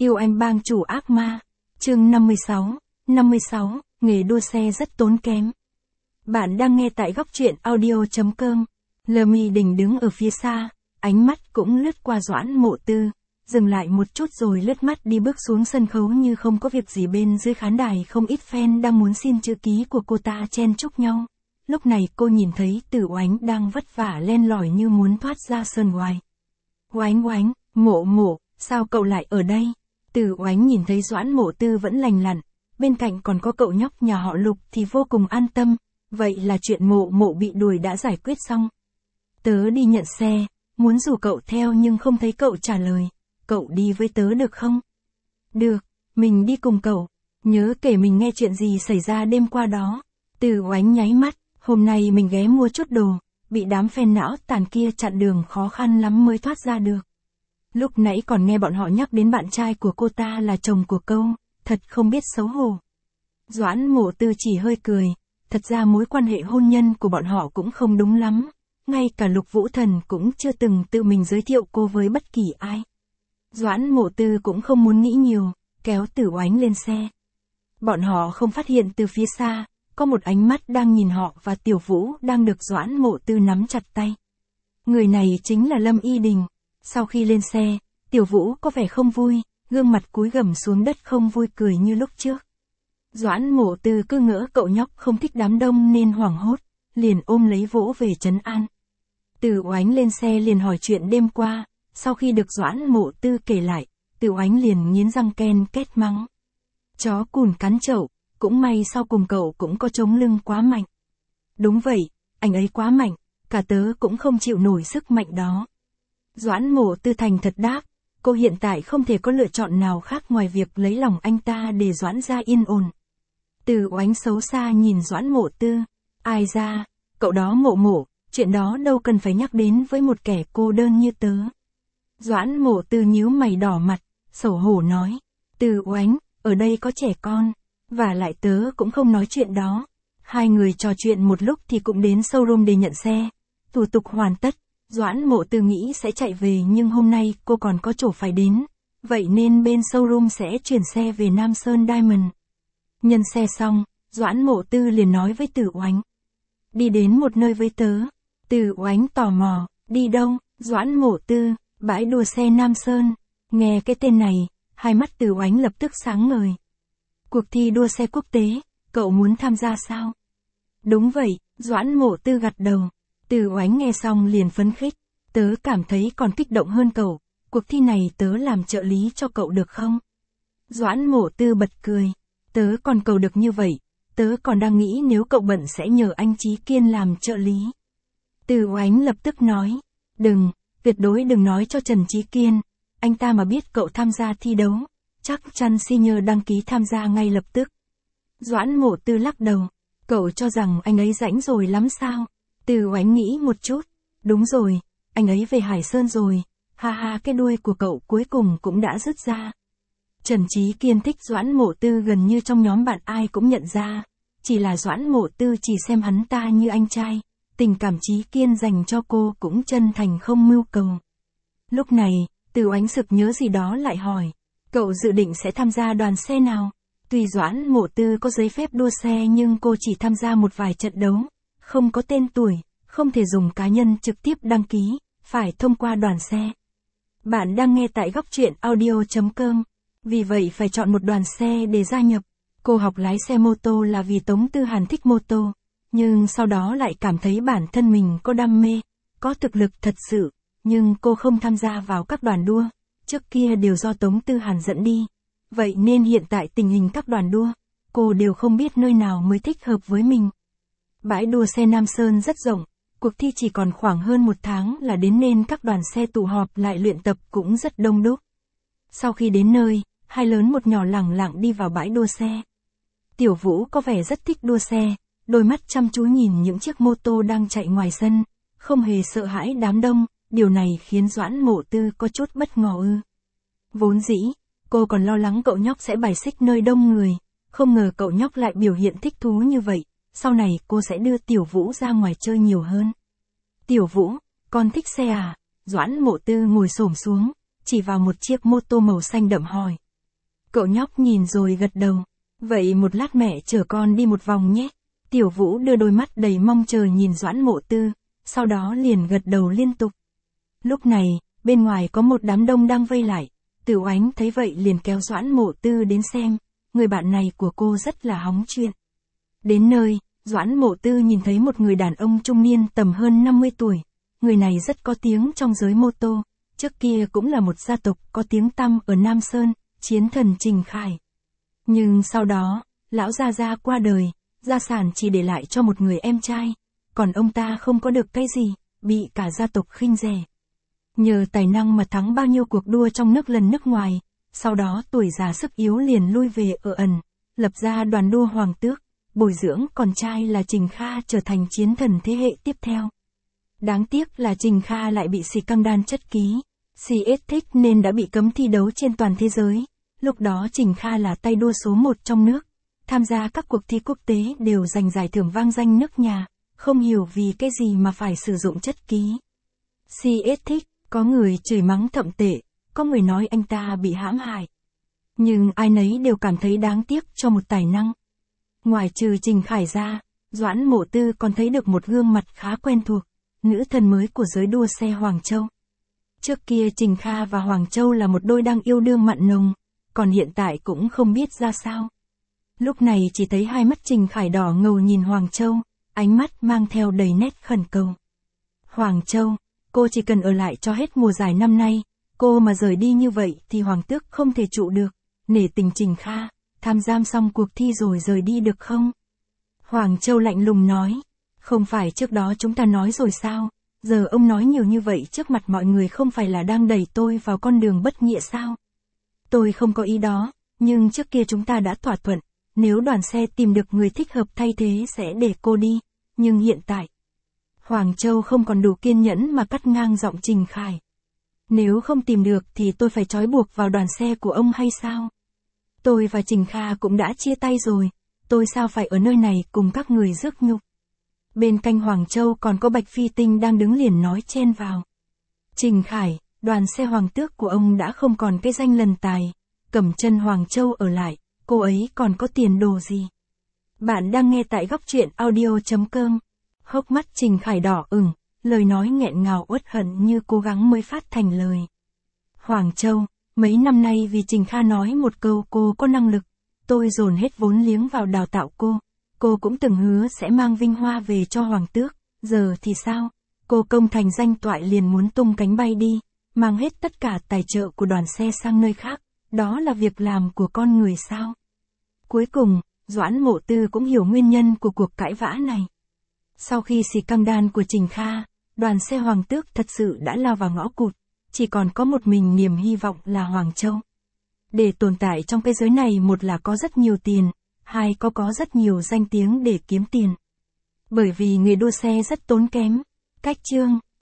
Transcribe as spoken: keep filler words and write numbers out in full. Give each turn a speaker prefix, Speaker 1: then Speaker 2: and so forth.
Speaker 1: Yêu anh bang chủ ác ma. Chương năm mươi sáu. năm mươi sáu, nghề đua xe rất tốn kém. Bạn đang nghe tại góc truyện audio chấm com. Lâm Y Đình đứng ở phía xa, ánh mắt cũng lướt qua Doãn Mộ Tư, dừng lại một chút rồi lướt mắt đi bước xuống sân khấu như không có việc gì. Bên dưới khán đài không ít fan đang muốn xin chữ ký của cô ta chen chúc nhau. Lúc này cô nhìn thấy Tử Oánh đang vất vả len lỏi như muốn thoát ra sơn ngoài. Oánh oánh, Mộ Mộ, sao cậu lại ở đây? Tử Oánh nhìn thấy Doãn Mộ Tư vẫn lành lặn, bên cạnh còn có cậu nhóc nhà họ Lục thì vô cùng an tâm, vậy là chuyện Mộ Mộ bị đuổi đã giải quyết xong. Tớ đi nhận xe, muốn rủ cậu theo nhưng không thấy cậu trả lời, cậu đi với tớ được không? Được, mình đi cùng cậu, nhớ kể mình nghe chuyện gì xảy ra đêm qua đó. Tử Oánh nháy mắt, hôm nay mình ghé mua chút đồ, bị đám fan não tàn kia chặn đường khó khăn lắm mới thoát ra được. Lúc nãy còn nghe bọn họ nhắc đến bạn trai của cô ta là chồng của câu, thật không biết xấu hổ. Doãn Mộ Tư chỉ hơi cười, thật ra mối quan hệ hôn nhân của bọn họ cũng không đúng lắm, ngay cả Lục Vũ Thần cũng chưa từng tự mình giới thiệu cô với bất kỳ ai. Doãn Mộ Tư cũng không muốn nghĩ nhiều, kéo Tử Oánh lên xe. Bọn họ không phát hiện từ phía xa, có một ánh mắt đang nhìn họ và Tiểu Vũ đang được Doãn Mộ Tư nắm chặt tay. Người này chính là Lâm Y Đình. Sau khi lên xe, Tiểu Vũ có vẻ không vui, gương mặt cúi gằm xuống đất không vui cười như lúc trước. Doãn Mộ Tư cứ ngỡ cậu nhóc không thích đám đông nên hoảng hốt, liền ôm lấy vỗ về trấn an. Tử Oánh lên xe liền hỏi chuyện đêm qua, sau khi được Doãn Mộ Tư kể lại, Tử Oánh liền nghiến răng ken két mắng. Chó cùn cắn chậu, cũng may sau cùng cậu cũng có chống lưng quá mạnh. Đúng vậy, anh ấy quá mạnh, cả tớ cũng không chịu nổi sức mạnh đó. Doãn Mộ Tư thành thật đáp, cô hiện tại không thể có lựa chọn nào khác ngoài việc lấy lòng anh ta để Doãn gia yên ổn. Tử Oánh xấu xa nhìn Doãn Mộ Tư, ai ra, cậu đó Mộ Mộ, chuyện đó đâu cần phải nhắc đến với một kẻ cô đơn như tớ. Doãn Mộ Tư nhíu mày đỏ mặt, xấu hổ nói, Tử Oánh, ở đây có trẻ con, và lại tớ cũng không nói chuyện đó. Hai người trò chuyện một lúc thì cũng đến showroom để nhận xe, thủ tục hoàn tất. Doãn Mộ Tư nghĩ sẽ chạy về nhưng hôm nay cô còn có chỗ phải đến, vậy nên bên showroom sẽ chuyển xe về Nam Sơn Diamond. Nhân xe xong, Doãn Mộ Tư liền nói với Tử Oánh. Đi đến một nơi với tớ. Tử Oánh tò mò, đi đâu? Doãn Mộ Tư, bãi đua xe Nam Sơn. Nghe cái tên này, hai mắt Tử Oánh lập tức sáng ngời. Cuộc thi đua xe quốc tế, cậu muốn tham gia sao? Đúng vậy, Doãn Mộ Tư gật đầu. Tử Oánh nghe xong liền phấn khích, tớ cảm thấy còn kích động hơn cậu, cuộc thi này tớ làm trợ lý cho cậu được không? Doãn Mộ Tư bật cười, tớ còn cầu được như vậy, tớ còn đang nghĩ nếu cậu bận sẽ nhờ anh Chí Kiên làm trợ lý. Tử Oánh lập tức nói, đừng, tuyệt đối đừng nói cho Trần Chí Kiên, anh ta mà biết cậu tham gia thi đấu, chắc chắn xin nhờ đăng ký tham gia ngay lập tức. Doãn Mộ Tư lắc đầu, cậu cho rằng anh ấy rảnh rồi lắm sao? Tử Oánh nghĩ một chút, đúng rồi, anh ấy về Hải Sơn rồi, ha ha cái đuôi của cậu cuối cùng cũng đã rứt ra. Trần Chí Kiên thích Doãn Mộ Tư gần như trong nhóm bạn ai cũng nhận ra, chỉ là Doãn Mộ Tư chỉ xem hắn ta như anh trai, tình cảm Chí Kiên dành cho cô cũng chân thành không mưu cầu. Lúc này, Tử Oánh sực nhớ gì đó lại hỏi, cậu dự định sẽ tham gia đoàn xe nào? Tuy Doãn Mộ Tư có giấy phép đua xe nhưng cô chỉ tham gia một vài trận đấu. Không có tên tuổi, không thể dùng cá nhân trực tiếp đăng ký, phải thông qua đoàn xe. Bạn đang nghe tại góc truyện audio chấm com, vì vậy phải chọn một đoàn xe để gia nhập. Cô học lái xe mô tô là vì Tống Tư Hàn thích mô tô, nhưng sau đó lại cảm thấy bản thân mình có đam mê, có thực lực thật sự, nhưng cô không tham gia vào các đoàn đua, trước kia đều do Tống Tư Hàn dẫn đi. Vậy nên hiện tại tình hình các đoàn đua, cô đều không biết nơi nào mới thích hợp với mình. Bãi đua xe Nam Sơn rất rộng, cuộc thi chỉ còn khoảng hơn một tháng là đến nên các đoàn xe tụ họp lại luyện tập cũng rất đông đúc. Sau khi đến nơi, hai lớn một nhỏ lẳng lặng đi vào bãi đua xe. Tiểu Vũ có vẻ rất thích đua xe, đôi mắt chăm chú nhìn những chiếc mô tô đang chạy ngoài sân, không hề sợ hãi đám đông, điều này khiến Doãn Mộ Tư có chút bất ngờ ư. Vốn dĩ, cô còn lo lắng cậu nhóc sẽ bài xích nơi đông người, không ngờ cậu nhóc lại biểu hiện thích thú như vậy. Sau này cô sẽ đưa Tiểu Vũ ra ngoài chơi nhiều hơn. Tiểu Vũ, con thích xe à? Doãn Mộ Tư ngồi xổm xuống, chỉ vào một chiếc mô tô màu xanh đậm hỏi. Cậu nhóc nhìn rồi gật đầu. Vậy một lát mẹ chở con đi một vòng nhé. Tiểu Vũ đưa đôi mắt đầy mong chờ nhìn Doãn Mộ Tư, sau đó liền gật đầu liên tục. Lúc này, bên ngoài có một đám đông đang vây lại. Tử Oánh thấy vậy liền kéo Doãn Mộ Tư đến xem, người bạn này của cô rất là hóng chuyện. Đến nơi, Doãn Mộ Tư nhìn thấy một người đàn ông trung niên tầm hơn năm mươi tuổi. Người này rất có tiếng trong giới mô tô, trước kia cũng là một gia tộc có tiếng tăm ở Nam Sơn, chiến thần Trình Khải. Nhưng sau đó, lão gia gia qua đời, gia sản chỉ để lại cho một người em trai, còn ông ta không có được cái gì, bị cả gia tộc khinh rẻ. Nhờ tài năng mà thắng bao nhiêu cuộc đua trong nước lần nước ngoài, sau đó tuổi già sức yếu liền lui về ở ẩn, lập ra đoàn đua Hoàng Tước, bồi dưỡng con trai là Trình Kha trở thành chiến thần thế hệ tiếp theo. Đáng tiếc là Trình Kha lại bị xì căng đan chất ký, xì ét thích nên đã bị cấm thi đấu trên toàn thế giới. Lúc đó Trình Kha là tay đua số một trong nước, tham gia các cuộc thi quốc tế đều giành giải thưởng vang danh nước nhà, không hiểu vì cái gì mà phải sử dụng chất ký. xê ét thích, có người chửi mắng thậm tệ, có người nói anh ta bị hãm hại. Nhưng ai nấy đều cảm thấy đáng tiếc cho một tài năng. Ngoài trừ Trình Khải ra, Doãn Mộ Tư còn thấy được một gương mặt khá quen thuộc, nữ thần mới của giới đua xe Hoàng Châu. Trước kia Trình Kha và Hoàng Châu là một đôi đang yêu đương mặn nồng, còn hiện tại cũng không biết ra sao. Lúc này chỉ thấy hai mắt Trình Khải đỏ ngầu nhìn Hoàng Châu, ánh mắt mang theo đầy nét khẩn cầu. Hoàng Châu, cô chỉ cần ở lại cho hết mùa giải năm nay, cô mà rời đi như vậy thì Hoàng Tước không thể trụ được, nể tình Trình Kha, tham gia xong cuộc thi rồi rời đi được không? Hoàng Châu lạnh lùng nói, không phải trước đó chúng ta nói rồi sao, giờ ông nói nhiều như vậy trước mặt mọi người không phải là đang đẩy tôi vào con đường bất nghĩa sao? Tôi không có ý đó, nhưng trước kia chúng ta đã thỏa thuận, nếu đoàn xe tìm được người thích hợp thay thế sẽ để cô đi, nhưng hiện tại... Hoàng Châu không còn đủ kiên nhẫn mà cắt ngang giọng Trình Khải. Nếu không tìm được thì tôi phải trói buộc vào đoàn xe của ông hay sao? Tôi và Trình Kha cũng đã chia tay rồi, tôi sao phải ở nơi này cùng các người rước nhục? Bên cạnh Hoàng Châu còn có Bạch Phi Tinh đang đứng liền nói chen vào. Trình Khải, đoàn xe Hoàng Tước của ông đã không còn cái danh lần tài, cầm chân Hoàng Châu ở lại, cô ấy còn có tiền đồ gì? Bạn đang nghe tại góc truyện audio chấm com. Hốc mắt Trình Khải đỏ ửng, lời nói nghẹn ngào uất hận như cố gắng mới phát thành lời. Hoàng Châu, mấy năm nay vì Trình Kha nói một câu cô có năng lực, tôi dồn hết vốn liếng vào đào tạo cô, cô cũng từng hứa sẽ mang vinh hoa về cho Hoàng Tước, giờ thì sao? Cô công thành danh toại liền muốn tung cánh bay đi, mang hết tất cả tài trợ của đoàn xe sang nơi khác, đó là việc làm của con người sao? Cuối cùng, Doãn Mộ Tư cũng hiểu nguyên nhân của cuộc cãi vã này. Sau khi xì căng đan của Trình Kha, đoàn xe Hoàng Tước thật sự đã lao vào ngõ cụt, chỉ còn có một mình niềm hy vọng là Hoàng Châu. Để tồn tại trong cái giới này, một là có rất nhiều tiền, hai có có rất nhiều danh tiếng để kiếm tiền. Bởi vì nghề đua xe rất tốn kém. Cách chương